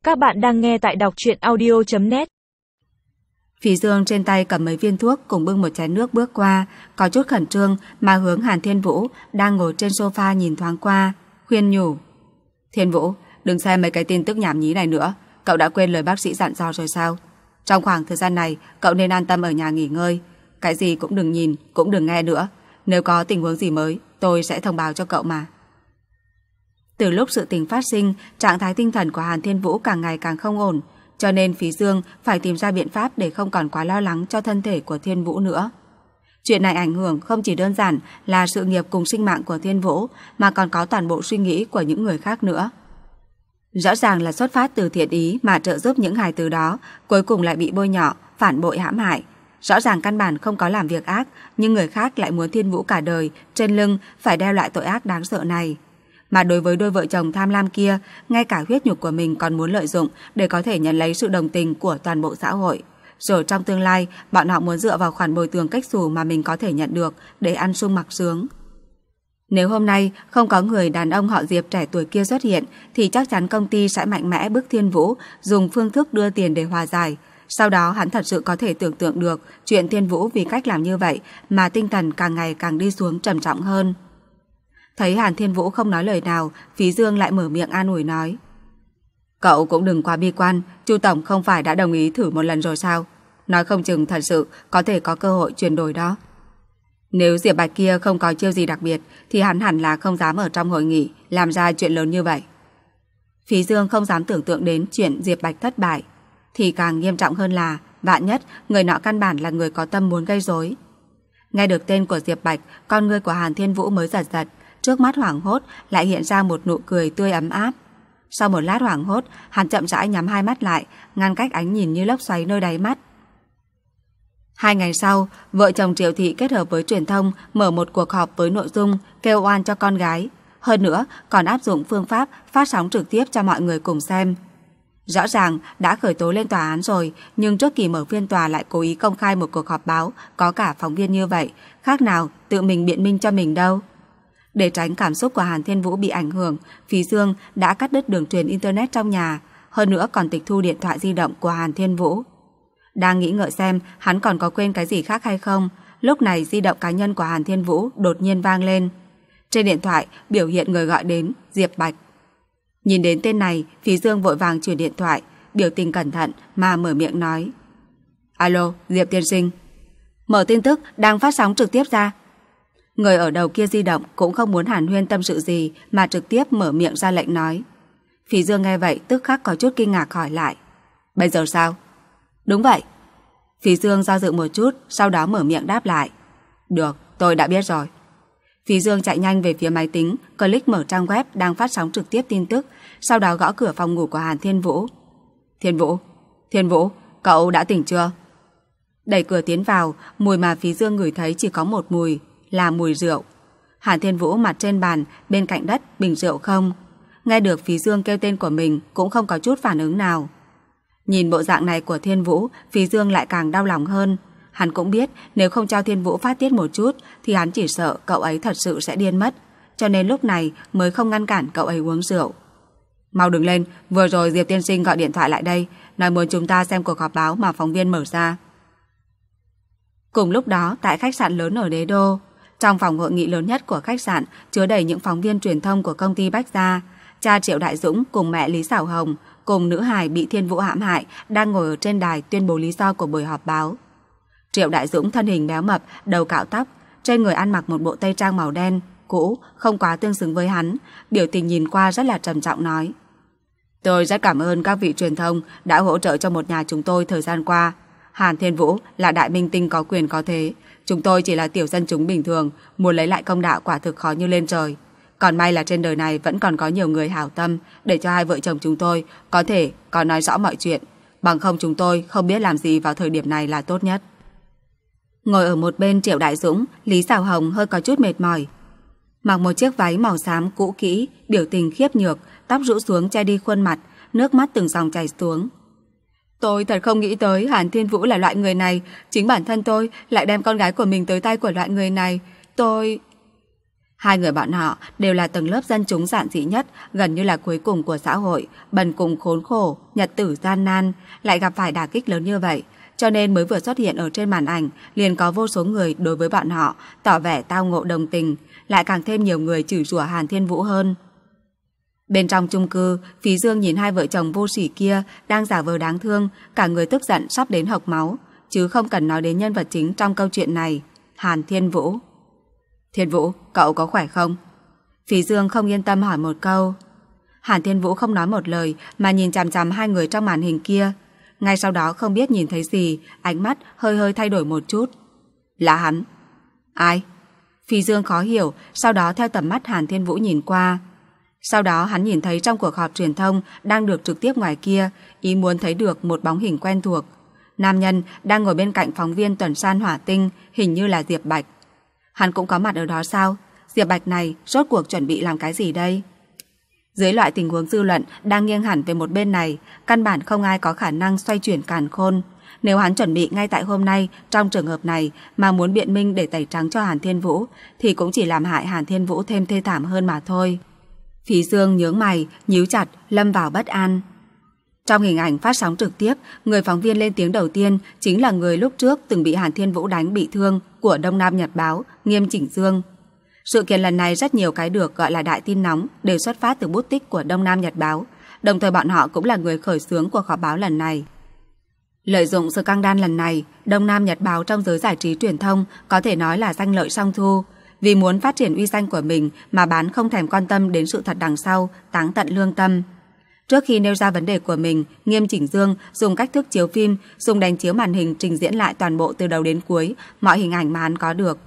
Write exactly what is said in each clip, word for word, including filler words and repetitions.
Các bạn đang nghe tại đọc truyện audio chấm net. Phí Dương trên tay cầm mấy viên thuốc cùng bưng một chén nước bước qua, có chút khẩn trương mà hướng Hàn Thiên Vũ đang ngồi trên sofa nhìn thoáng qua, khuyên nhủ. Thiên Vũ, đừng xem mấy cái tin tức nhảm nhí này nữa, cậu đã quên lời bác sĩ dặn dò rồi sao? Trong khoảng thời gian này, cậu nên an tâm ở nhà nghỉ ngơi, cái gì cũng đừng nhìn, cũng đừng nghe nữa. Nếu có tình huống gì mới, tôi sẽ thông báo cho cậu mà. Từ lúc sự tình phát sinh, trạng thái tinh thần của Hàn Thiên Vũ càng ngày càng không ổn, cho nên Phí Dương phải tìm ra biện pháp để không còn quá lo lắng cho thân thể của Thiên Vũ nữa. Chuyện này ảnh hưởng không chỉ đơn giản là sự nghiệp cùng sinh mạng của Thiên Vũ, mà còn có toàn bộ suy nghĩ của những người khác nữa. Rõ ràng là xuất phát từ thiện ý mà trợ giúp những hài tử đó, cuối cùng lại bị bôi nhọ, phản bội hãm hại. Rõ ràng căn bản không có làm việc ác, nhưng người khác lại muốn Thiên Vũ cả đời trên lưng phải đeo lại tội ác đáng sợ này. Mà đối với đôi vợ chồng tham lam kia, ngay cả huyết nhục của mình còn muốn lợi dụng để có thể nhận lấy sự đồng tình của toàn bộ xã hội. Rồi trong tương lai, bọn họ muốn dựa vào khoản bồi thường cách xù mà mình có thể nhận được để ăn sung mặc sướng. Nếu hôm nay không có người đàn ông họ Diệp trẻ tuổi kia xuất hiện, thì chắc chắn công ty sẽ mạnh mẽ bức Thiên Vũ dùng phương thức đưa tiền để hòa giải. Sau đó hắn thật sự có thể tưởng tượng được chuyện Thiên Vũ vì cách làm như vậy mà tinh thần càng ngày càng đi xuống trầm trọng hơn. Thấy Hàn Thiên Vũ không nói lời nào, Phí Dương lại mở miệng an ủi nói. Cậu cũng đừng quá bi quan, Chu Tổng không phải đã đồng ý thử một lần rồi sao? Nói không chừng thật sự có thể có cơ hội chuyển đổi đó. Nếu Diệp Bạch kia không có chiêu gì đặc biệt thì hắn hẳn là không dám ở trong hội nghị làm ra chuyện lớn như vậy. Phí Dương không dám tưởng tượng đến chuyện Diệp Bạch thất bại. Thì càng nghiêm trọng hơn là vạn nhất người nọ căn bản là người có tâm muốn gây rối. Nghe được tên của Diệp Bạch, con ngươi của Hàn Thiên Vũ mới giật giật, trước mắt hoảng hốt lại hiện ra một nụ cười tươi ấm áp. Sau một lát hoảng hốt, hắn chậm rãi nhắm hai mắt lại, ngăn cách ánh nhìn như lốc xoáy nơi đáy mắt. Hai ngày sau, vợ chồng Triệu Thị kết hợp với truyền thông mở một cuộc họp với nội dung kêu oan cho con gái. Hơn nữa, còn áp dụng phương pháp phát sóng trực tiếp cho mọi người cùng xem. Rõ ràng đã khởi tố lên tòa án rồi, nhưng trước kỳ mở phiên tòa lại cố ý công khai một cuộc họp báo có cả phóng viên như vậy, khác nào tự mình biện minh cho mình đâu. Để tránh cảm xúc của Hàn Thiên Vũ bị ảnh hưởng, Phí Dương đã cắt đứt đường truyền internet trong nhà, hơn nữa còn tịch thu điện thoại di động của Hàn Thiên Vũ. Đang nghĩ ngợi xem hắn còn có quên cái gì khác hay không, lúc này di động cá nhân của Hàn Thiên Vũ đột nhiên vang lên. Trên điện thoại biểu hiện người gọi đến Diệp Bạch. Nhìn đến tên này, Phí Dương vội vàng chuyển điện thoại, biểu tình cẩn thận mà mở miệng nói. Alo, Diệp tiên sinh. Mở tin tức đang phát sóng trực tiếp ra. Người ở đầu kia di động cũng không muốn hàn huyên tâm sự gì mà trực tiếp mở miệng ra lệnh nói. Phí Dương nghe vậy tức khắc có chút kinh ngạc hỏi lại. Bây giờ sao? Đúng vậy. Phí Dương do dự một chút, sau đó mở miệng đáp lại. Được, tôi đã biết rồi. Phí Dương chạy nhanh về phía máy tính, click mở trang web đang phát sóng trực tiếp tin tức, sau đó gõ cửa phòng ngủ của Hàn Thiên Vũ. Thiên Vũ, Thiên Vũ, cậu đã tỉnh chưa? Đẩy cửa tiến vào, mùi mà Phí Dương ngửi thấy chỉ có một mùi, là mùi rượu. Hàn Thiên Vũ mặt trên bàn, bên cạnh đất bình rượu không. Nghe được Phí Dương kêu tên của mình cũng không có chút phản ứng nào. Nhìn bộ dạng này của Thiên Vũ, Phí Dương lại càng đau lòng hơn. Hắn cũng biết nếu không cho Thiên Vũ phát tiết một chút thì hắn chỉ sợ cậu ấy thật sự sẽ điên mất, cho nên lúc này mới không ngăn cản cậu ấy uống rượu. Mau đứng lên, vừa rồi Diệp tiên sinh gọi điện thoại lại đây, nói muốn chúng ta xem cuộc họp báo mà phóng viên mở ra. Cùng lúc đó, tại khách sạn lớn ở Đế Đô, trong phòng hội nghị lớn nhất của khách sạn chứa đầy những phóng viên truyền thông của công ty Bách Gia, cha Triệu Đại Dũng cùng mẹ Lý Xảo Hồng cùng nữ hài bị Thiên Vũ hãm hại đang ngồi ở trên đài tuyên bố lý do của buổi họp báo. Triệu Đại Dũng thân hình béo mập, đầu cạo tóc, trên người ăn mặc một bộ tây trang màu đen, cũ, không quá tương xứng với hắn, biểu tình nhìn qua rất là trầm trọng nói. Tôi rất cảm ơn các vị truyền thông đã hỗ trợ cho một nhà chúng tôi thời gian qua. Hàn Thiên Vũ là đại minh tinh có quyền có thế, chúng tôi chỉ là tiểu dân chúng bình thường, muốn lấy lại công đạo quả thực khó như lên trời. Còn may là trên đời này vẫn còn có nhiều người hảo tâm để cho hai vợ chồng chúng tôi có thể có nói rõ mọi chuyện, bằng không chúng tôi không biết làm gì vào thời điểm này là tốt nhất. Ngồi ở một bên Triệu Đại Dũng, Lý Xảo Hồng hơi có chút mệt mỏi. Mặc một chiếc váy màu xám cũ kỹ, biểu tình khiếp nhược, tóc rũ xuống che đi khuôn mặt, nước mắt từng dòng chảy xuống. Tôi thật không nghĩ tới Hàn Thiên Vũ là loại người này, chính bản thân tôi lại đem con gái của mình tới tay của loại người này. Tôi... Hai người bọn họ đều là tầng lớp dân chúng giản dị nhất, gần như là cuối cùng của xã hội, bần cùng khốn khổ, nhật tử gian nan, lại gặp phải đả kích lớn như vậy, cho nên mới vừa xuất hiện ở trên màn ảnh, liền có vô số người đối với bọn họ tỏ vẻ tao ngộ đồng tình, lại càng thêm nhiều người chửi rủa Hàn Thiên Vũ hơn. Bên trong chung cư, Phí Dương nhìn hai vợ chồng vô sỉ kia đang giả vờ đáng thương, cả người tức giận sắp đến hộc máu, chứ không cần nói đến nhân vật chính trong câu chuyện này, Hàn Thiên Vũ. Thiên Vũ, cậu có khỏe không? Phí Dương không yên tâm hỏi một câu. Hàn Thiên Vũ không nói một lời mà nhìn chằm chằm hai người trong màn hình kia. Ngay sau đó không biết nhìn thấy gì, ánh mắt hơi hơi thay đổi một chút. Là hắn. Ai? Phí Dương khó hiểu, sau đó theo tầm mắt Hàn Thiên Vũ nhìn qua. Sau đó hắn nhìn thấy trong cuộc họp truyền thông đang được trực tiếp ngoài kia, ý muốn thấy được một bóng hình quen thuộc. Nam nhân đang ngồi bên cạnh phóng viên tuần san hỏa tinh, hình như là Diệp Bạch. Hắn cũng có mặt ở đó sao? Diệp Bạch này rốt cuộc chuẩn bị làm cái gì đây? Dưới loại tình huống dư luận đang nghiêng hẳn về một bên này, căn bản không ai có khả năng xoay chuyển càn khôn. Nếu hắn chuẩn bị ngay tại hôm nay, trong trường hợp này mà muốn biện minh để tẩy trắng cho Hàn Thiên Vũ, thì cũng chỉ làm hại Hàn Thiên Vũ thêm thê thảm hơn mà thôi. Phí Dương nhướng mày, nhíu chặt, lâm vào bất an. Trong hình ảnh phát sóng trực tiếp, người phóng viên lên tiếng đầu tiên chính là người lúc trước từng bị Hàn Thiên Vũ đánh bị thương của Đông Nam Nhật Báo, Nghiêm Chỉnh Dương. Sự kiện lần này rất nhiều cái được gọi là đại tin nóng đều xuất phát từ bút tích của Đông Nam Nhật Báo, đồng thời bọn họ cũng là người khởi xướng cuộc họp báo lần này. Lợi dụng sự căng đan lần này, Đông Nam Nhật Báo trong giới giải trí truyền thông có thể nói là danh lợi song thu. Vì muốn phát triển uy danh của mình mà bán không thèm quan tâm đến sự thật đằng sau, táng tận lương tâm. Trước khi nêu ra vấn đề của mình, Nghiêm Chỉnh Dương dùng cách thức chiếu phim, dùng đánh chiếu màn hình trình diễn lại toàn bộ từ đầu đến cuối, mọi hình ảnh mà hắn có được.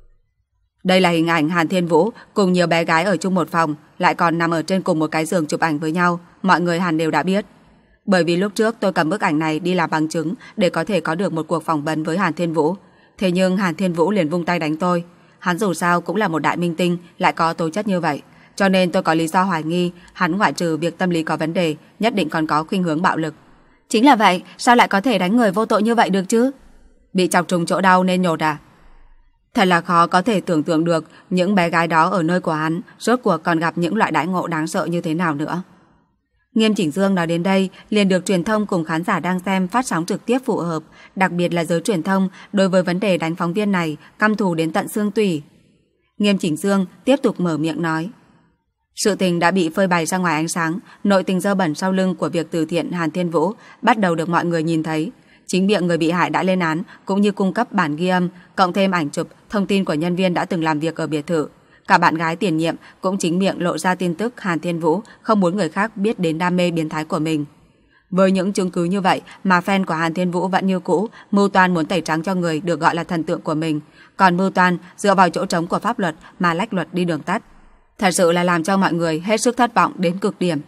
Đây là hình ảnh Hàn Thiên Vũ cùng nhiều bé gái ở chung một phòng, lại còn nằm ở trên cùng một cái giường chụp ảnh với nhau, mọi người hẳn đều đã biết. Bởi vì lúc trước tôi cầm bức ảnh này đi làm bằng chứng để có thể có được một cuộc phỏng vấn với Hàn Thiên Vũ. Thế nhưng Hàn Thiên Vũ liền vung tay đánh tôi. Hắn dù sao cũng là một đại minh tinh, lại có tố chất như vậy, cho nên tôi có lý do hoài nghi hắn ngoại trừ việc tâm lý có vấn đề, nhất định còn có khuynh hướng bạo lực. Chính là vậy, sao lại có thể đánh người vô tội như vậy được chứ? Bị chọc trúng chỗ đau nên nhột à? Thật là khó có thể tưởng tượng được những bé gái đó ở nơi của hắn rốt cuộc còn gặp những loại đãi ngộ đáng sợ như thế nào nữa. Nghiêm Chỉnh Dương nói đến đây liền được truyền thông cùng khán giả đang xem phát sóng trực tiếp phù hợp, đặc biệt là giới truyền thông đối với vấn đề đánh phóng viên này căm thù đến tận xương tủy. Nghiêm Chỉnh Dương tiếp tục mở miệng nói. Sự tình đã bị phơi bày ra ngoài ánh sáng, nội tình dơ bẩn sau lưng của việc từ thiện Hàn Thiên Vũ bắt đầu được mọi người nhìn thấy. Chính miệng người bị hại đã lên án cũng như cung cấp bản ghi âm, cộng thêm ảnh chụp, thông tin của nhân viên đã từng làm việc ở biệt thự. Cả bạn gái tiền nhiệm cũng chính miệng lộ ra tin tức Hàn Thiên Vũ không muốn người khác biết đến đam mê biến thái của mình. Với những chứng cứ như vậy mà fan của Hàn Thiên Vũ vẫn như cũ mưu toan muốn tẩy trắng cho người được gọi là thần tượng của mình, còn mưu toan dựa vào chỗ trống của pháp luật mà lách luật đi đường tắt. Thật sự là làm cho mọi người hết sức thất vọng đến cực điểm.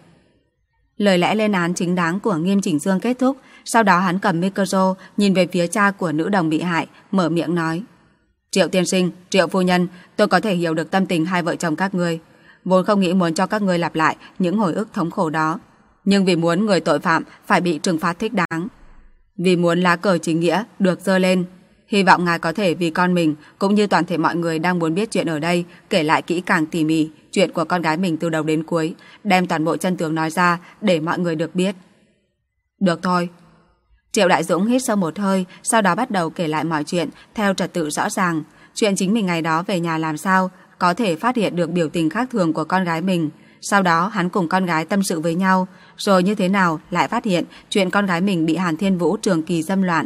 Lời lẽ lên án chính đáng của Nghiêm Chỉnh Dương kết thúc, sau đó hắn cầm micro nhìn về phía cha của nữ đồng bị hại, mở miệng nói. Triệu tiên sinh, Triệu phu nhân, tôi có thể hiểu được tâm tình hai vợ chồng các ngươi. Vốn không nghĩ muốn cho các ngươi lặp lại những hồi ức thống khổ đó, nhưng vì muốn người tội phạm phải bị trừng phạt thích đáng, vì muốn lá cờ chính nghĩa được giơ lên, hy vọng ngài có thể vì con mình cũng như toàn thể mọi người đang muốn biết chuyện ở đây kể lại kỹ càng tỉ mỉ chuyện của con gái mình từ đầu đến cuối, đem toàn bộ chân tướng nói ra để mọi người được biết. Được thôi. Triệu Đại Dũng hít sâu một hơi, sau đó bắt đầu kể lại mọi chuyện theo trật tự rõ ràng. Chuyện chính mình ngày đó về nhà làm sao có thể phát hiện được biểu tình khác thường của con gái mình. Sau đó hắn cùng con gái tâm sự với nhau, rồi như thế nào lại phát hiện chuyện con gái mình bị Hàn Thiên Vũ trường kỳ dâm loạn.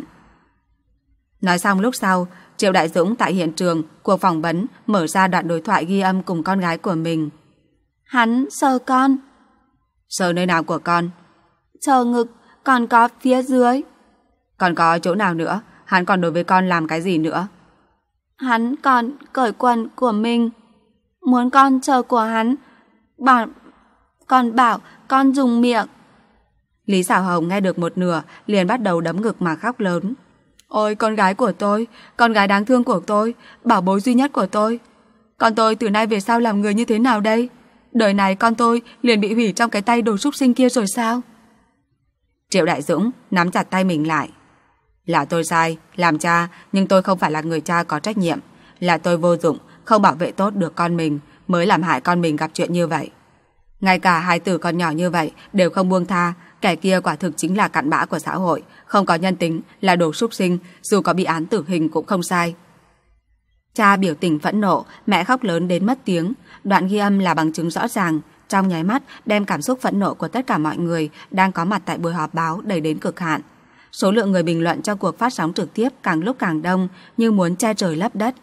Nói xong lúc sau, Triệu Đại Dũng tại hiện trường cuộc phỏng vấn mở ra đoạn đối thoại ghi âm cùng con gái của mình. Hắn sờ con. Sờ nơi nào của con? Sờ ngực, còn có phía dưới. Còn có chỗ nào nữa? Hắn còn đối với con làm cái gì nữa? Hắn còn cởi quần của mình. Muốn con sờ của hắn. Bảo, con bảo con dùng miệng. Lý Xảo Hồng nghe được một nửa liền bắt đầu đấm ngực mà khóc lớn. Ôi con gái của tôi, con gái đáng thương của tôi, bảo bối duy nhất của tôi. Con tôi từ nay về sau làm người như thế nào đây? Đời này con tôi liền bị hủy trong cái tay đồ súc sinh kia rồi sao? Triệu Đại Dũng nắm chặt tay mình lại. Là tôi sai, làm cha, nhưng tôi không phải là người cha có trách nhiệm. Là tôi vô dụng, không bảo vệ tốt được con mình, mới làm hại con mình gặp chuyện như vậy. Ngay cả hai tử con nhỏ như vậy đều không buông tha, kẻ kia quả thực chính là cặn bã của xã hội, không có nhân tính, là đồ súc sinh, dù có bị án tử hình cũng không sai. Cha biểu tình phẫn nộ, mẹ khóc lớn đến mất tiếng. Đoạn ghi âm là bằng chứng rõ ràng, trong nháy mắt đem cảm xúc phẫn nộ của tất cả mọi người đang có mặt tại buổi họp báo đẩy đến cực hạn. Số lượng người bình luận trong cuộc phát sóng trực tiếp càng lúc càng đông, như muốn che trời lấp đất.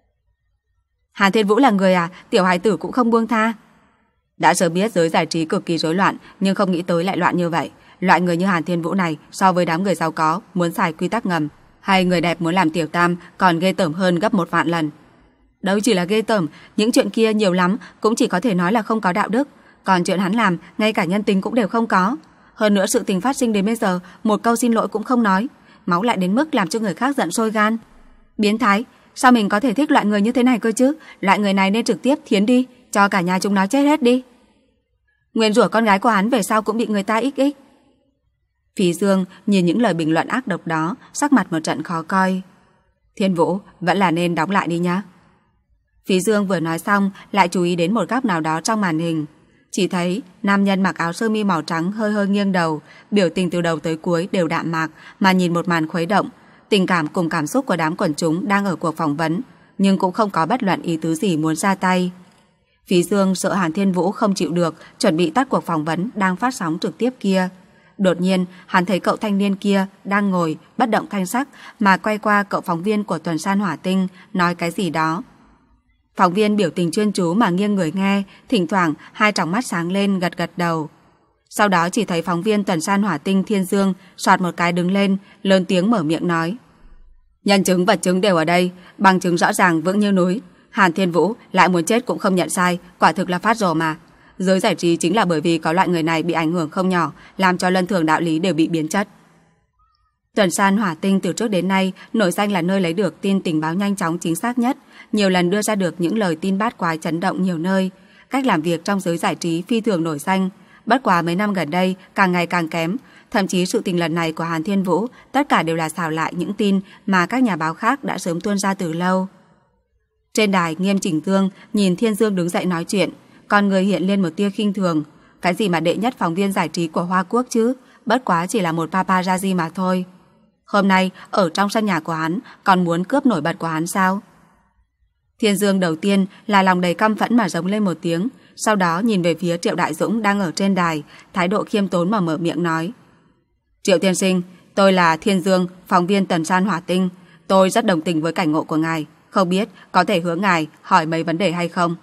Hàn Thiên Vũ là người à? Tiểu hài tử cũng không buông tha. Đã sớm biết giới giải trí cực kỳ rối loạn, nhưng không nghĩ tới lại loạn như vậy. Loại người như Hàn Thiên Vũ này so với đám người giàu có muốn xài quy tắc ngầm, hay người đẹp muốn làm tiểu tam còn ghê tởm hơn gấp một vạn lần. Đâu chỉ là ghê tởm, những chuyện kia nhiều lắm cũng chỉ có thể nói là không có đạo đức. Còn chuyện hắn làm, ngay cả nhân tính cũng đều không có. Hơn nữa sự tình phát sinh đến bây giờ, một câu xin lỗi cũng không nói. Máu lại đến mức làm cho người khác giận sôi gan. Biến thái, sao mình có thể thích loại người như thế này cơ chứ? Loại người này nên trực tiếp thiến đi, cho cả nhà chúng nó chết hết đi. Nguyên rủa con gái của hắn về sau cũng bị người ta ích ích. Phí Dương nhìn những lời bình luận ác độc đó, sắc mặt một trận khó coi. Thiên Vũ, vẫn là nên đóng lại đi nhá. Phí Dương vừa nói xong, lại chú ý đến một góc nào đó trong màn hình. Chỉ thấy nam nhân mặc áo sơ mi màu trắng hơi hơi nghiêng đầu, biểu tình từ đầu tới cuối đều đạm mạc mà nhìn một màn khuấy động. Tình cảm cùng cảm xúc của đám quần chúng đang ở cuộc phỏng vấn, nhưng cũng không có bất luận ý tứ gì muốn ra tay. Phí Dương sợ Hàn Thiên Vũ không chịu được, chuẩn bị tắt cuộc phỏng vấn đang phát sóng trực tiếp kia. Đột nhiên, hắn thấy cậu thanh niên kia đang ngồi bất động thanh sắc mà quay qua cậu phóng viên của Tuần San Hỏa Tinh nói cái gì đó. Phóng viên biểu tình chuyên chú mà nghiêng người nghe, thỉnh thoảng hai tròng mắt sáng lên gật gật đầu. Sau đó chỉ thấy phóng viên Tuần San Hỏa Tinh Thiên Dương soạt một cái đứng lên, lớn tiếng mở miệng nói. Nhân chứng vật chứng đều ở đây, bằng chứng rõ ràng vững như núi. Hàn Thiên Vũ lại muốn chết cũng không nhận sai, quả thực là phát rồ mà. Giới giải trí chính là bởi vì có loại người này bị ảnh hưởng không nhỏ, làm cho lân thường đạo lý đều bị biến chất. Tuần San Hỏa Tinh từ trước đến nay nổi danh là nơi lấy được tin tình báo nhanh chóng chính xác nhất, nhiều lần đưa ra được những lời tin bát quái chấn động nhiều nơi. Cách làm việc trong giới giải trí phi thường nổi danh, bất quá mấy năm gần đây càng ngày càng kém. Thậm chí sự tình lần này của Hàn Thiên Vũ tất cả đều là xào lại những tin mà các nhà báo khác đã sớm tuôn ra từ lâu. Trên đài, Nghiêm Chỉnh Dương nhìn Thiên Dương đứng dậy nói chuyện, con người hiện lên một tia khinh thường. Cái gì mà đệ nhất phóng viên giải trí của Hoa Quốc chứ, bất quá chỉ là một paparazzi mà thôi. Hôm nay ở trong sân nhà của hắn còn muốn cướp nổi bật của hắn sao? Thiên Dương đầu tiên là lòng đầy căm phẫn mà giống lên một tiếng, sau đó nhìn về phía Triệu Đại Dũng đang ở trên đài, thái độ khiêm tốn mà mở miệng nói. Triệu tiên sinh, tôi là Thiên Dương, phóng viên Tuần San Hỏa Tinh. Tôi rất đồng tình với cảnh ngộ của ngài, không biết có thể hướng ngài hỏi mấy vấn đề hay không?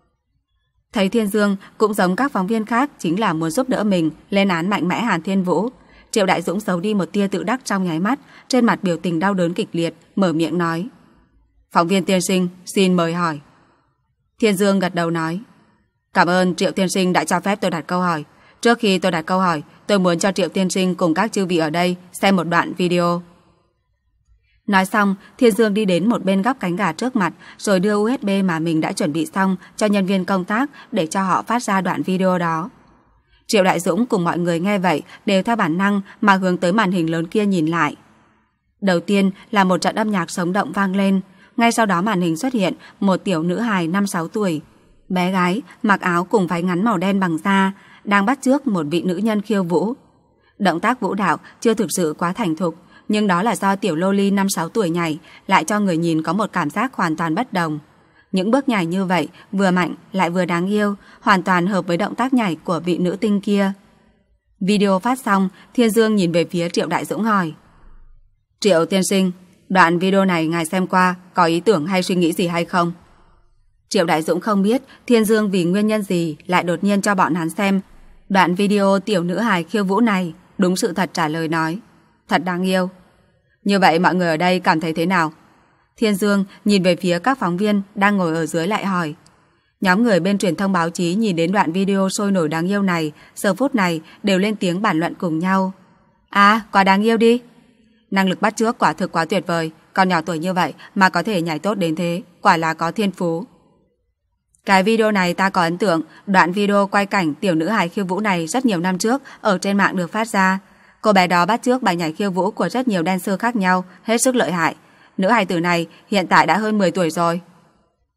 Thấy Thiên Dương cũng giống các phóng viên khác chính là muốn giúp đỡ mình lên án mạnh mẽ Hàn Thiên Vũ. Triệu Đại Dũng giấu đi một tia tự đắc trong nháy mắt, trên mặt biểu tình đau đớn kịch liệt, mở miệng nói. Phóng viên tiên sinh, xin mời hỏi. Thiên Dương gật đầu nói. Cảm ơn Triệu tiên sinh đã cho phép tôi đặt câu hỏi. Trước khi tôi đặt câu hỏi, tôi muốn cho Triệu tiên sinh cùng các chư vị ở đây xem một đoạn video. Nói xong, Thiên Dương đi đến một bên góc cánh gà trước mặt, rồi đưa u ét bê mà mình đã chuẩn bị xong cho nhân viên công tác để cho họ phát ra đoạn video đó. Triệu Đại Dũng cùng mọi người nghe vậy đều theo bản năng mà hướng tới màn hình lớn kia nhìn lại. Đầu tiên là một trận âm nhạc sống động vang lên, ngay sau đó màn hình xuất hiện một tiểu nữ hài năm sáu tuổi. Bé gái mặc áo cùng váy ngắn màu đen bằng da, đang bắt chước một vị nữ nhân khiêu vũ. Động tác vũ đạo chưa thực sự quá thành thục, nhưng đó là do tiểu loli năm sáu tuổi nhảy lại cho người nhìn có một cảm giác hoàn toàn bất đồng. Những bước nhảy như vậy vừa mạnh lại vừa đáng yêu, hoàn toàn hợp với động tác nhảy của vị nữ tinh kia. Video phát xong, Thiên Dương nhìn về phía Triệu Đại Dũng hỏi. Triệu tiên sinh, đoạn video này ngài xem qua có ý tưởng hay suy nghĩ gì hay không? Triệu Đại Dũng không biết Thiên Dương vì nguyên nhân gì lại đột nhiên cho bọn hắn xem đoạn video tiểu nữ hài khiêu vũ này, đúng sự thật trả lời nói. Thật đáng yêu. Như vậy mọi người ở đây cảm thấy thế nào? Thiên Dương nhìn về phía các phóng viên đang ngồi ở dưới lại hỏi. Nhóm người bên truyền thông báo chí nhìn đến đoạn video sôi nổi đáng yêu này, giờ phút này đều lên tiếng bàn luận cùng nhau. À, quá đáng yêu đi. Năng lực bắt chước quả thực quá tuyệt vời, còn nhỏ tuổi như vậy mà có thể nhảy tốt đến thế, quả là có thiên phú. Cái video này ta có ấn tượng, đoạn video quay cảnh tiểu nữ hài khiêu vũ này rất nhiều năm trước ở trên mạng được phát ra. Cô bé đó bắt chước bài nhảy khiêu vũ của rất nhiều dancer khác nhau, hết sức lợi hại. Nữ hài tử này hiện tại đã hơn mười tuổi rồi.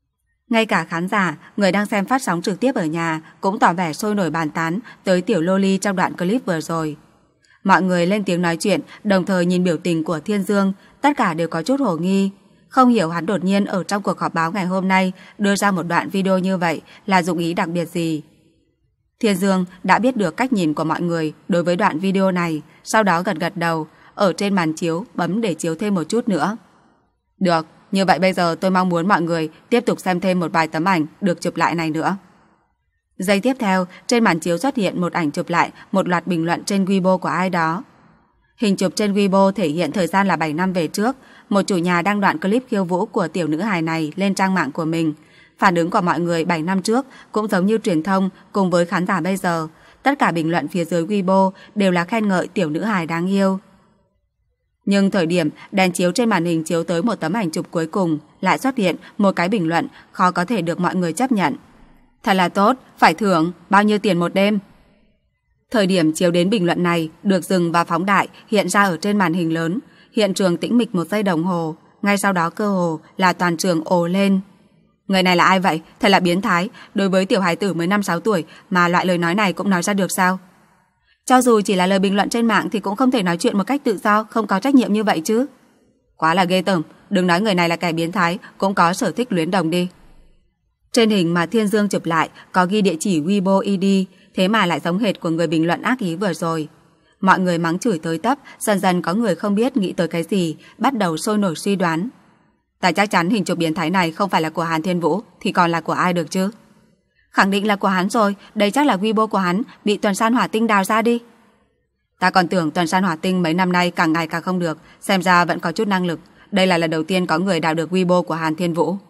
Ngay cả khán giả, người đang xem phát sóng trực tiếp ở nhà cũng tỏ vẻ sôi nổi bàn tán tới tiểu loli trong đoạn clip vừa rồi. Mọi người lên tiếng nói chuyện, đồng thời nhìn biểu tình của Thiên Dương, tất cả đều có chút hồ nghi. Không hiểu hắn đột nhiên ở trong cuộc họp báo ngày hôm nay đưa ra một đoạn video như vậy là dụng ý đặc biệt gì. Thiên Dương đã biết được cách nhìn của mọi người đối với đoạn video này, sau đó gật gật đầu, ở trên màn chiếu bấm để chiếu thêm một chút nữa. Được, như vậy bây giờ tôi mong muốn mọi người tiếp tục xem thêm một vài tấm ảnh được chụp lại này nữa. Giây tiếp theo, trên màn chiếu xuất hiện một ảnh chụp lại một loạt bình luận trên Weibo của ai đó. Hình chụp trên Weibo thể hiện thời gian là bảy năm về trước, một chủ nhà đăng đoạn clip khiêu vũ của tiểu nữ hài này lên trang mạng của mình. Phản ứng của mọi người bảy năm trước cũng giống như truyền thông cùng với khán giả bây giờ. Tất cả bình luận phía dưới Weibo đều là khen ngợi tiểu nữ hài đáng yêu. Nhưng thời điểm đèn chiếu trên màn hình chiếu tới một tấm ảnh chụp cuối cùng, lại xuất hiện một cái bình luận khó có thể được mọi người chấp nhận. Thật là tốt, phải thưởng, bao nhiêu tiền một đêm? Thời điểm chiếu đến bình luận này được dừng và phóng đại hiện ra ở trên màn hình lớn. Hiện trường tĩnh mịch một giây đồng hồ, ngay sau đó cơ hồ là toàn trường ồ lên. Người này là ai vậy? Thật là biến thái, đối với tiểu hài tử mới năm sáu tuổi mà loại lời nói này cũng nói ra được sao? Cho dù chỉ là lời bình luận trên mạng thì cũng không thể nói chuyện một cách tự do, không có trách nhiệm như vậy chứ. Quá là ghê tởm, đừng nói người này là kẻ biến thái, cũng có sở thích luyến đồng đi. Trên hình mà Thiên Dương chụp lại có ghi địa chỉ Weibo i đê, thế mà lại giống hệt của người bình luận ác ý vừa rồi. Mọi người mắng chửi tới tấp, dần dần có người không biết nghĩ tới cái gì, bắt đầu sôi nổi suy đoán. Ta chắc chắn hình chụp biến thái này không phải là của Hàn Thiên Vũ, thì còn là của ai được chứ? Khẳng định là của hắn rồi, đây chắc là Weibo của hắn bị Tuần San Hỏa Tinh đào ra đi. Ta còn tưởng Tuần San Hỏa Tinh mấy năm nay càng ngày càng không được, xem ra vẫn có chút năng lực. Đây là lần đầu tiên có người đào được Weibo của Hàn Thiên Vũ.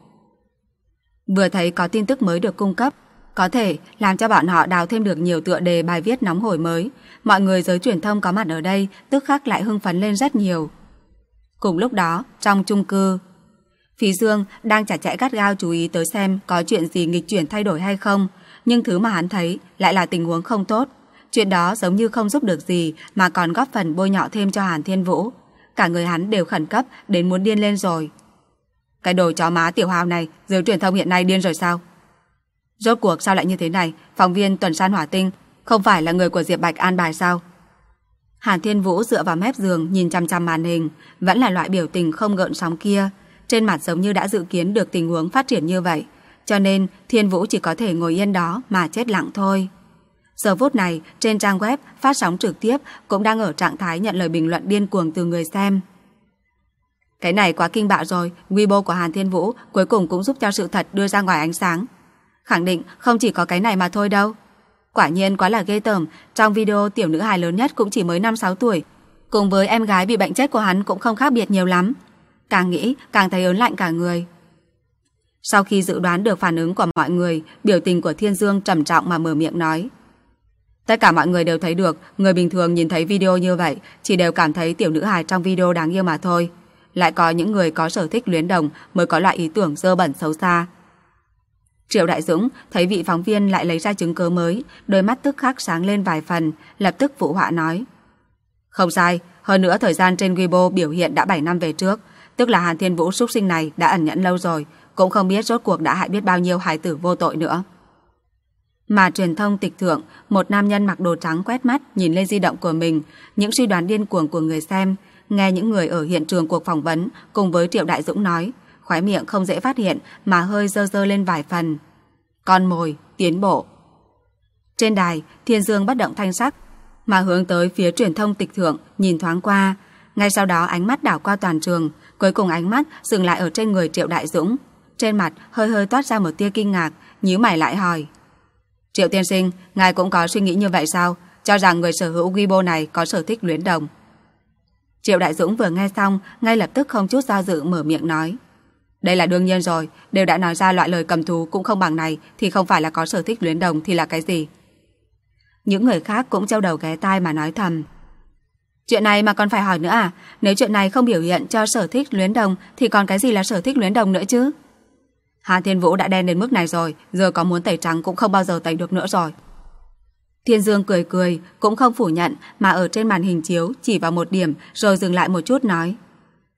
Vừa thấy có tin tức mới được cung cấp, có thể làm cho bọn họ đào thêm được nhiều tựa đề bài viết nóng hổi mới. Mọi người giới truyền thông có mặt ở đây tức khắc lại hưng phấn lên rất nhiều. Cùng lúc đó, trong chung cư, Phí Dương đang chặt chẽ gắt gao chú ý tới xem có chuyện gì nghịch chuyển thay đổi hay không, nhưng thứ mà hắn thấy lại là tình huống không tốt. Chuyện đó giống như không giúp được gì mà còn góp phần bôi nhọ thêm cho Hàn Thiên Vũ. Cả người hắn đều khẩn cấp đến muốn điên lên rồi. Cái đồ chó má tiểu hào này, giới truyền thông hiện nay điên rồi sao? Rốt cuộc sao lại như thế này? Phóng viên Tuần San Hỏa Tinh không phải là người của Diệp Bạch an bài sao? Hàn Thiên Vũ dựa vào mép giường nhìn chằm chằm màn hình, vẫn là loại biểu tình không gợn sóng kia. Trên mặt giống như đã dự kiến được tình huống phát triển như vậy, cho nên Thiên Vũ chỉ có thể ngồi yên đó mà chết lặng thôi. Giờ phút này, trên trang web phát sóng trực tiếp cũng đang ở trạng thái nhận lời bình luận điên cuồng từ người xem. Cái này quá kinh bạo rồi, Weibo của Hàn Thiên Vũ cuối cùng cũng giúp cho sự thật đưa ra ngoài ánh sáng. Khẳng định không chỉ có cái này mà thôi đâu. Quả nhiên quá là ghê tởm, trong video tiểu nữ hài lớn nhất cũng chỉ mới năm sáu tuổi, cùng với em gái bị bệnh chết của hắn cũng không khác biệt nhiều lắm. Càng nghĩ càng thấy ớn lạnh cả người. Sau khi dự đoán được phản ứng của mọi người, biểu tình của Thiên Dương trầm trọng mà mở miệng nói. Tất cả mọi người đều thấy được, người bình thường nhìn thấy video như vậy chỉ đều cảm thấy tiểu nữ hài trong video đáng yêu mà thôi. Lại có những người có sở thích luyến đồng mới có loại ý tưởng dơ bẩn xấu xa. Triệu Đại Dũng thấy vị phóng viên lại lấy ra chứng cứ mới, đôi mắt tức khắc sáng lên vài phần, lập tức phụ họa nói. Không sai, hơn nữa thời gian trên Weibo biểu hiện đã bảy năm về trước, tức là Hàn Thiên Vũ súc sinh này đã ẩn nhẫn lâu rồi, cũng không biết rốt cuộc đã hại biết bao nhiêu hài tử vô tội nữa. Mà truyền thông tịch thượng, một nam nhân mặc đồ trắng quét mắt nhìn lên di động của mình, những suy đoán điên cuồng của người xem, nghe những người ở hiện trường cuộc phỏng vấn cùng với Triệu Đại Dũng nói, khóe miệng không dễ phát hiện mà hơi dơ dơ lên vài phần. Con mồi, tiến bộ. Trên đài, Thiên Dương bất động thanh sắc mà hướng tới phía truyền thông tịch thượng nhìn thoáng qua, ngay sau đó ánh mắt đảo qua toàn trường, cuối cùng ánh mắt dừng lại ở trên người Triệu Đại Dũng. Trên mặt hơi hơi toát ra một tia kinh ngạc, nhíu mày lại hỏi. Triệu tiên sinh, ngài cũng có suy nghĩ như vậy sao? Cho rằng người sở hữu Weibo này có sở thích luyến đồng. Triệu Đại Dũng vừa nghe xong, ngay lập tức không chút do dự mở miệng nói. Đây là đương nhiên rồi, đều đã nói ra loại lời cầm thú cũng không bằng này, thì không phải là có sở thích luyến đồng thì là cái gì? Những người khác cũng trao đầu ghé tai mà nói thầm. Chuyện này mà còn phải hỏi nữa à? Nếu chuyện này không biểu hiện cho sở thích luyến đồng thì còn cái gì là sở thích luyến đồng nữa chứ? Hàn Thiên Vũ đã đen đến mức này rồi, giờ có muốn tẩy trắng cũng không bao giờ tẩy được nữa rồi. Thiên Dương cười cười, cũng không phủ nhận mà ở trên màn hình chiếu chỉ vào một điểm rồi dừng lại một chút nói.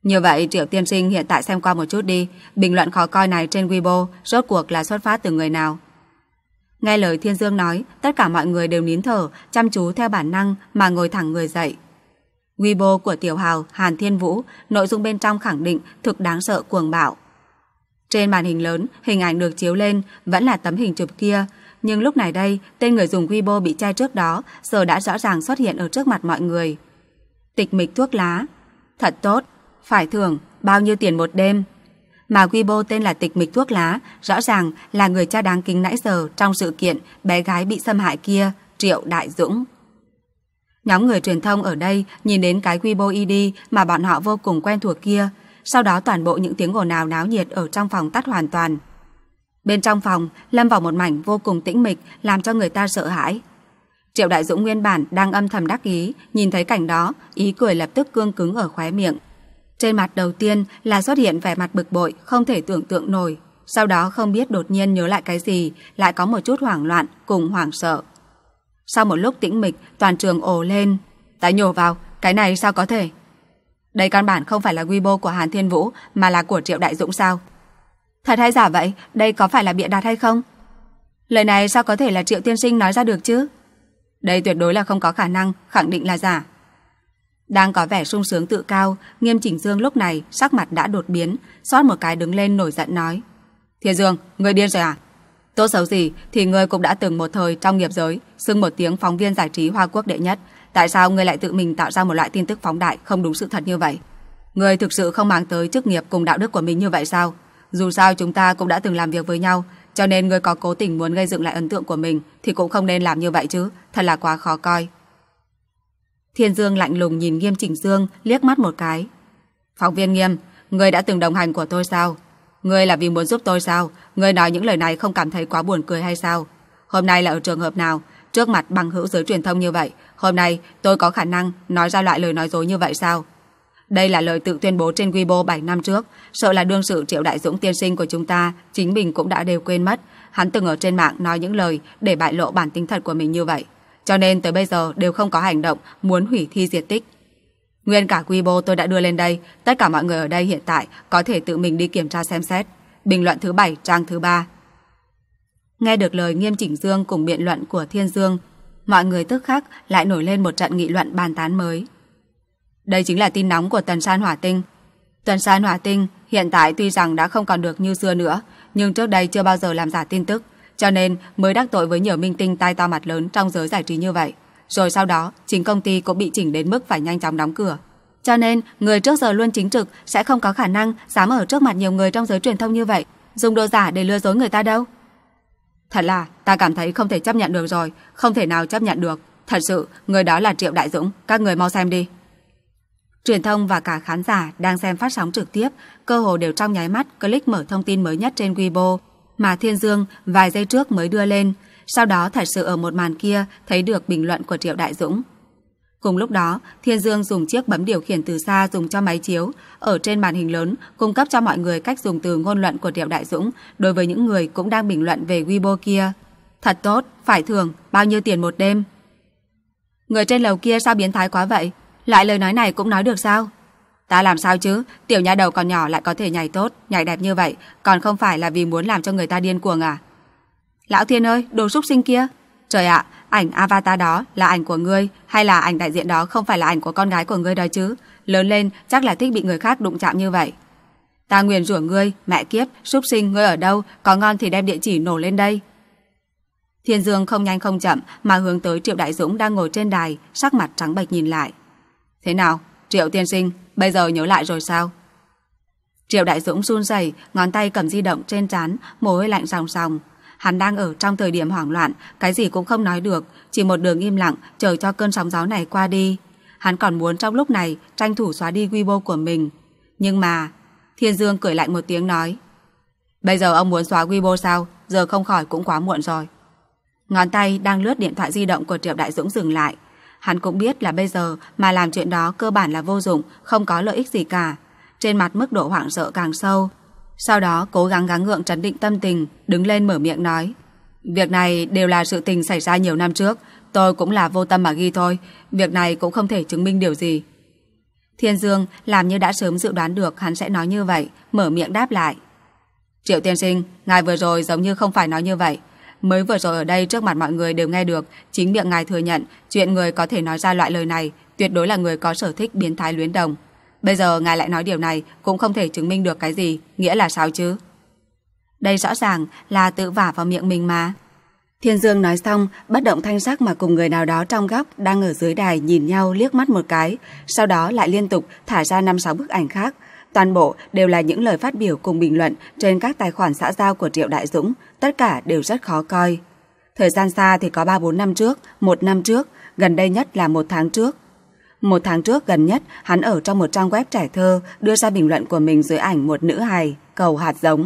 Như vậy Triệu tiên sinh hiện tại xem qua một chút đi, bình luận khó coi này trên Weibo rốt cuộc là xuất phát từ người nào. Nghe lời Thiên Dương nói, tất cả mọi người đều nín thở, chăm chú theo bản năng mà ngồi thẳng người dậy. Weibo của tiểu hào Hàn Thiên Vũ, nội dung bên trong khẳng định thực đáng sợ cuồng bạo. Trên màn hình lớn, hình ảnh được chiếu lên vẫn là tấm hình chụp kia, nhưng lúc này đây, tên người dùng Weibo bị che trước đó giờ đã rõ ràng xuất hiện ở trước mặt mọi người. Tịch mịch thuốc lá. Thật tốt, phải thưởng, bao nhiêu tiền một đêm. Mà Weibo tên là Tịch mịch thuốc lá, rõ ràng là người cha đáng kính nãy giờ trong sự kiện bé gái bị xâm hại kia, Triệu Đại Dũng. Nhóm người truyền thông ở đây nhìn đến cái Weibo i đê mà bọn họ vô cùng quen thuộc kia, sau đó toàn bộ những tiếng ồn ào náo nhiệt ở trong phòng tắt hoàn toàn. Bên trong phòng lâm vào một mảnh vô cùng tĩnh mịch, làm cho người ta sợ hãi. Triệu Đại Dũng nguyên bản đang âm thầm đắc ý, nhìn thấy cảnh đó, ý cười lập tức cương cứng ở khóe miệng. Trên mặt đầu tiên là xuất hiện vẻ mặt bực bội, không thể tưởng tượng nổi. Sau đó không biết đột nhiên nhớ lại cái gì, lại có một chút hoảng loạn cùng hoảng sợ. Sau một lúc tĩnh mịch, toàn trường ồ lên. Tái nhổ vào, cái này sao có thể? Đây căn bản không phải là Weibo của Hàn Thiên Vũ, mà là của Triệu Đại Dũng sao? Thật hay giả vậy? Đây có phải là bịa đặt hay không? Lời này sao có thể là Triệu tiên sinh nói ra được chứ? Đây tuyệt đối là không có khả năng, khẳng định là giả. Đang có vẻ sung sướng tự cao, Nghiêm Chỉnh Dương lúc này sắc mặt đã đột biến, xót một cái đứng lên nổi giận nói: Thiên Dương, ngươi điên rồi à? Tốt xấu gì thì ngươi cũng đã từng một thời trong nghiệp giới xưng một tiếng phóng viên giải trí Hoa Quốc đệ nhất, tại sao ngươi lại tự mình tạo ra một loại tin tức phóng đại không đúng sự thật như vậy? Ngươi thực sự không mang tới chức nghiệp cùng đạo đức của mình như vậy sao? Dù sao chúng ta cũng đã từng làm việc với nhau, cho nên ngươi có cố tình muốn gây dựng lại ấn tượng của mình thì cũng không nên làm như vậy chứ, thật là quá khó coi. Thiên Dương lạnh lùng nhìn Nghiêm Chỉnh Dương liếc mắt một cái. Phóng viên Nghiêm, ngươi đã từng đồng hành của tôi sao? Ngươi là vì muốn giúp tôi sao? Ngươi nói những lời này không cảm thấy quá buồn cười hay sao? Hôm nay là ở trường hợp nào? Trước mặt bằng hữu giới truyền thông như vậy, hôm nay tôi có khả năng nói ra loại lời nói dối như vậy sao? Đây là lời tự tuyên bố trên Weibo bảy năm trước, sợ là đương sự Triệu Đại Dũng tiên sinh của chúng ta chính mình cũng đã đều quên mất. Hắn từng ở trên mạng nói những lời để bại lộ bản tính thật của mình như vậy, cho nên tới bây giờ đều không có hành động muốn hủy thi diệt tích. Nguyên cả Weibo tôi đã đưa lên đây, tất cả mọi người ở đây hiện tại có thể tự mình đi kiểm tra xem xét. Bình luận thứ bảy, trang thứ ba. Nghe được lời Nghiêm Chỉnh Dương cùng biện luận của Thiên Dương, mọi người tức khắc lại nổi lên một trận nghị luận bàn tán mới. Đây chính là tin nóng của Tần San Hỏa Tinh. Tần San Hỏa Tinh hiện tại tuy rằng đã không còn được như xưa nữa, nhưng trước đây chưa bao giờ làm giả tin tức, cho nên mới đắc tội với nhiều minh tinh tai to mặt lớn trong giới giải trí như vậy. Rồi sau đó, chính công ty cũng bị chỉnh đến mức phải nhanh chóng đóng cửa. Cho nên, người trước giờ luôn chính trực sẽ không có khả năng dám ở trước mặt nhiều người trong giới truyền thông như vậy, dùng đồ giả để lừa dối người ta đâu. Thật là, ta cảm thấy không thể chấp nhận được rồi, không thể nào chấp nhận được. Thật sự, người đó là Triệu Đại Dũng, các người mau xem đi. Truyền thông và cả khán giả đang xem phát sóng trực tiếp, cơ hồ đều trong nháy mắt click mở thông tin mới nhất trên Weibo mà Thiên Dương vài giây trước mới đưa lên. Sau đó thật sự ở một màn kia thấy được bình luận của Triệu Đại Dũng. Cùng lúc đó, Thiên Dương dùng chiếc bấm điều khiển từ xa dùng cho máy chiếu, ở trên màn hình lớn cung cấp cho mọi người cách dùng từ ngôn luận của Triệu Đại Dũng đối với những người cũng đang bình luận về Weibo kia. Thật tốt, phải thưởng, bao nhiêu tiền một đêm? Người trên lầu kia sao biến thái quá vậy? Lại lời nói này cũng nói được sao? Ta làm sao chứ, tiểu nha đầu còn nhỏ lại có thể nhảy tốt, nhảy đẹp như vậy, còn không phải là vì muốn làm cho người ta điên cuồng à? Lão Thiên ơi, đồ súc sinh kia! Trời ạ, ảnh avatar đó là ảnh của ngươi, hay là ảnh đại diện đó không phải là ảnh của con gái của ngươi đó chứ? Lớn lên chắc là thích bị người khác đụng chạm như vậy. Ta nguyền rủa ngươi, mẹ kiếp, súc sinh, ngươi ở đâu? Có ngon thì đem địa chỉ nổ lên đây. Thiên Dương không nhanh không chậm mà hướng tới Triệu Đại Dũng đang ngồi trên đài, sắc mặt trắng bệch nhìn lại. Thế nào, Triệu tiên sinh, bây giờ nhớ lại rồi sao? Triệu Đại Dũng run rẩy, ngón tay cầm di động trên trán, mồ hôi lạnh ròng ròng. Hắn đang ở trong thời điểm hoảng loạn, cái gì cũng không nói được, chỉ một đường im lặng chờ cho cơn sóng gió này qua đi. Hắn còn muốn trong lúc này tranh thủ xóa đi Weibo của mình. Nhưng mà Thiên Dương cười lạnh một tiếng nói: Bây giờ ông muốn xóa Weibo sao? Giờ không khỏi cũng quá muộn rồi. Ngón tay đang lướt điện thoại di động của Triệu Đại Dũng dừng lại. Hắn cũng biết là bây giờ mà làm chuyện đó cơ bản là vô dụng, không có lợi ích gì cả. Trên mặt mức độ hoảng sợ càng sâu. Sau đó cố gắng gắng gượng trấn định tâm tình, đứng lên mở miệng nói: Việc này đều là sự tình xảy ra nhiều năm trước, tôi cũng là vô tâm mà ghi thôi, việc này cũng không thể chứng minh điều gì. Thiên Dương làm như đã sớm dự đoán được hắn sẽ nói như vậy, mở miệng đáp lại. Triệu tiên sinh, ngài vừa rồi giống như không phải nói như vậy. Mới vừa rồi ở đây trước mặt mọi người đều nghe được, chính miệng ngài thừa nhận chuyện người có thể nói ra loại lời này tuyệt đối là người có sở thích biến thái luyến đồng. Bây giờ ngài lại nói điều này cũng không thể chứng minh được cái gì, nghĩa là sao chứ? Đây rõ ràng là tự vả vào miệng mình mà. Thiên Dương nói xong, bất động thanh sắc mà cùng người nào đó trong góc đang ở dưới đài nhìn nhau liếc mắt một cái, sau đó lại liên tục thả ra năm sáu bức ảnh khác. Toàn bộ đều là những lời phát biểu cùng bình luận trên các tài khoản xã giao của Triệu Đại Dũng, tất cả đều rất khó coi. Thời gian xa thì có ba bốn năm trước, một năm trước, gần đây nhất là một tháng trước. Một tháng trước gần nhất, hắn ở trong một trang web trải thơ đưa ra bình luận của mình dưới ảnh một nữ hài cầu hạt giống.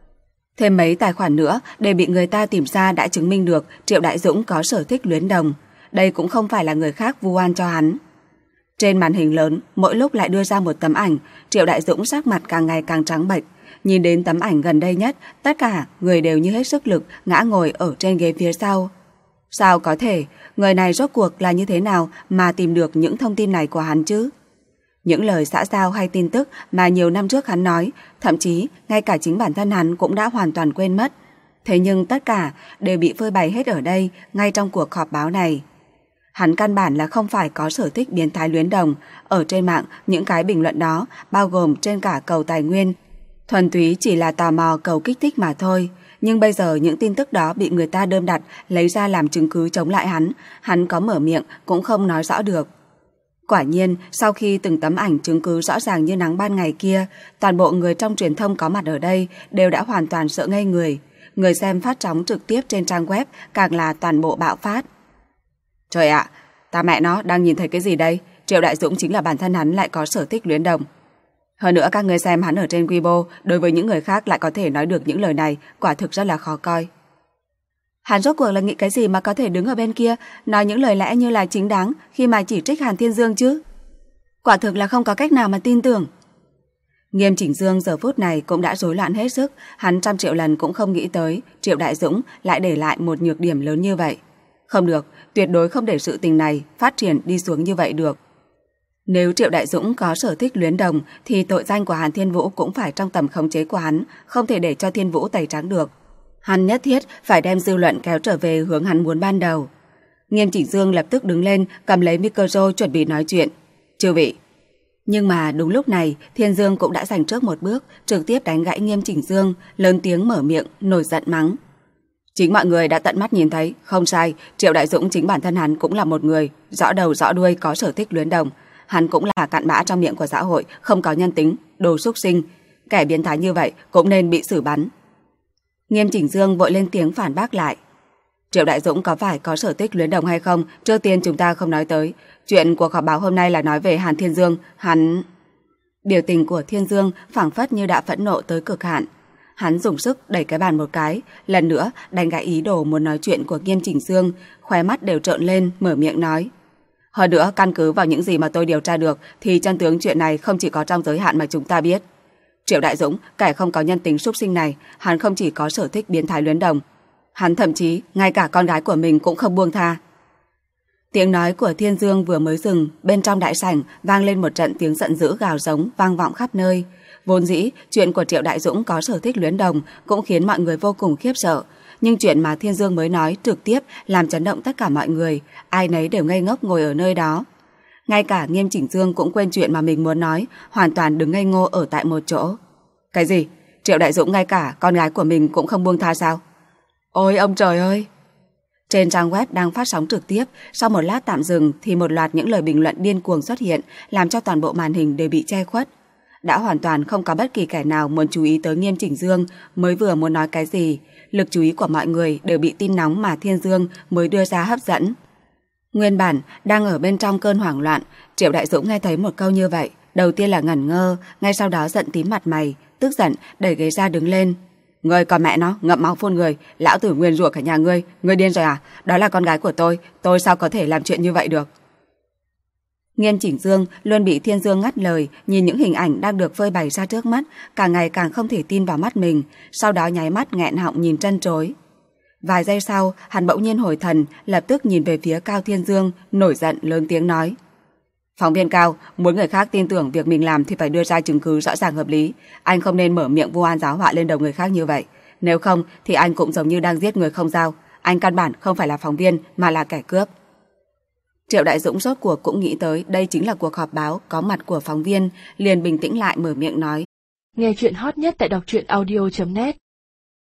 Thêm mấy tài khoản nữa để bị người ta tìm ra đã chứng minh được Triệu Đại Dũng có sở thích luyến đồng. Đây cũng không phải là người khác vu oan cho hắn. Trên màn hình lớn, mỗi lúc lại đưa ra một tấm ảnh, Triệu Đại Dũng sắc mặt càng ngày càng trắng bệch. Nhìn đến tấm ảnh gần đây nhất, tất cả người đều như hết sức lực ngã ngồi ở trên ghế phía sau. Sao có thể, người này rốt cuộc là như thế nào mà tìm được những thông tin này của hắn chứ? Những lời xã giao hay tin tức mà nhiều năm trước hắn nói, thậm chí ngay cả chính bản thân hắn cũng đã hoàn toàn quên mất. Thế nhưng tất cả đều bị phơi bày hết ở đây, ngay trong cuộc họp báo này. Hắn căn bản là không phải có sở thích biến thái luyến đồng. Ở trên mạng, những cái bình luận đó, bao gồm trên cả cầu tài nguyên, thuần túy chỉ là tò mò cầu kích thích mà thôi. Nhưng bây giờ những tin tức đó bị người ta đơm đặt, lấy ra làm chứng cứ chống lại hắn. Hắn có mở miệng cũng không nói rõ được. Quả nhiên, sau khi từng tấm ảnh chứng cứ rõ ràng như nắng ban ngày kia, toàn bộ người trong truyền thông có mặt ở đây đều đã hoàn toàn sợ ngây người. Người xem phát sóng trực tiếp trên trang web càng là toàn bộ bạo phát. Trời ạ, ta mẹ nó đang nhìn thấy cái gì đây? Triệu Đại Dũng chính là bản thân hắn lại có sở thích luyến đồng. Hơn nữa các người xem hắn ở trên Weibo, đối với những người khác lại có thể nói được những lời này, quả thực rất là khó coi. Hắn rốt cuộc là nghĩ cái gì mà có thể đứng ở bên kia nói những lời lẽ như là chính đáng khi mà chỉ trích Hàn Thiên Dương chứ? Quả thực là không có cách nào mà tin tưởng. Nghiêm Chỉnh Dương giờ phút này cũng đã rối loạn hết sức, hắn trăm triệu lần cũng không nghĩ tới Triệu Đại Dũng lại để lại một nhược điểm lớn như vậy. Không được, tuyệt đối không để sự tình này phát triển đi xuống như vậy được. Nếu Triệu Đại Dũng có sở thích luyến đồng thì tội danh của Hàn Thiên Vũ cũng phải trong tầm khống chế của hắn, không thể để cho Thiên Vũ tẩy trắng được. Hắn nhất thiết phải đem dư luận kéo trở về hướng hắn muốn ban đầu. Nghiêm Chỉnh Dương lập tức đứng lên, cầm lấy micro chuẩn bị nói chuyện. Chư vị. Nhưng mà đúng lúc này, Thiên Dương cũng đã giành trước một bước, trực tiếp đánh gãy Nghiêm Chỉnh Dương, lớn tiếng mở miệng, nổi giận mắng. Chính mọi người đã tận mắt nhìn thấy, không sai, Triệu Đại Dũng chính bản thân hắn cũng là một người rõ đầu rõ đuôi có sở thích luyến đồng. Hắn cũng là cặn bã trong miệng của xã hội, không có nhân tính, đồ súc sinh. Kẻ biến thái như vậy cũng nên bị xử bắn. Nghiêm Chỉnh Dương vội lên tiếng phản bác lại. Triệu Đại Dũng có phải có sở thích luyến đồng hay không, trước tiên chúng ta không nói tới. Chuyện của họp báo hôm nay là nói về Hàn Thiên Dương, hắn... Biểu tình của Thiên Dương phảng phất như đã phẫn nộ tới cực hạn. Hắn dùng sức đẩy cái bàn một cái, lần nữa đánh gãy ý đồ muốn nói chuyện của Nghiêm Chỉnh Dương, khóe mắt đều trợn lên, mở miệng nói. Hơn nữa, căn cứ vào những gì mà tôi điều tra được thì chân tướng chuyện này không chỉ có trong giới hạn mà chúng ta biết. Triệu Đại Dũng, kẻ không có nhân tính súc sinh này, hắn không chỉ có sở thích biến thái luyến đồng, hắn thậm chí ngay cả con gái của mình cũng không buông tha. Tiếng nói của Thiên Dương vừa mới dừng, bên trong đại sảnh vang lên một trận tiếng giận dữ gào giống vang vọng khắp nơi. Vốn dĩ, chuyện của Triệu Đại Dũng có sở thích luyến đồng cũng khiến mọi người vô cùng khiếp sợ. Nhưng chuyện mà Thiên Dương mới nói trực tiếp làm chấn động tất cả mọi người, ai nấy đều ngây ngốc ngồi ở nơi đó. Ngay cả Nghiêm Chỉnh Dương cũng quên chuyện mà mình muốn nói, hoàn toàn đứng ngây ngô ở tại một chỗ. Cái gì? Triệu Đại Dũng ngay cả con gái của mình cũng không buông tha sao? Ôi ông trời ơi! Trên trang web đang phát sóng trực tiếp, sau một lát tạm dừng thì một loạt những lời bình luận điên cuồng xuất hiện, làm cho toàn bộ màn hình đều bị che khuất. Đã hoàn toàn không có bất kỳ kẻ nào muốn chú ý tới Nghiêm Chỉnh Dương mới vừa muốn nói cái gì. Lực chú ý của mọi người đều bị tin nóng mà Thiên Dương mới đưa ra hấp dẫn. Nguyên bản đang ở bên trong cơn hoảng loạn, Triệu Đại Dũng nghe thấy một câu như vậy, đầu tiên là ngẩn ngơ, ngay sau đó giận tím mặt mày, tức giận đẩy ghế ra đứng lên. Ngươi còn mẹ nó, ngậm máu phun người, lão tử nguyền rủa cả nhà ngươi, ngươi điên rồi à? Đó là con gái của tôi, tôi sao có thể làm chuyện như vậy được? Nghiêm Chỉnh Dương luôn bị Thiên Dương ngắt lời, nhìn những hình ảnh đang được phơi bày ra trước mắt, càng ngày càng không thể tin vào mắt mình, sau đó nháy mắt nghẹn họng nhìn trân trối. Vài giây sau, hắn bỗng nhiên hồi thần, lập tức nhìn về phía Cao Thiên Dương, nổi giận lớn tiếng nói. Phóng viên Cao, muốn người khác tin tưởng việc mình làm thì phải đưa ra chứng cứ rõ ràng hợp lý. Anh không nên mở miệng vu oan giáo họa lên đầu người khác như vậy. Nếu không thì anh cũng giống như đang giết người không dao. Anh căn bản không phải là phóng viên mà là kẻ cướp. Triệu Đại Dũng rốt cuộc cũng nghĩ tới đây chính là cuộc họp báo có mặt của phóng viên, liền bình tĩnh lại mở miệng nói. Nghe chuyện hot nhất tại đọc truyện audio chấm net.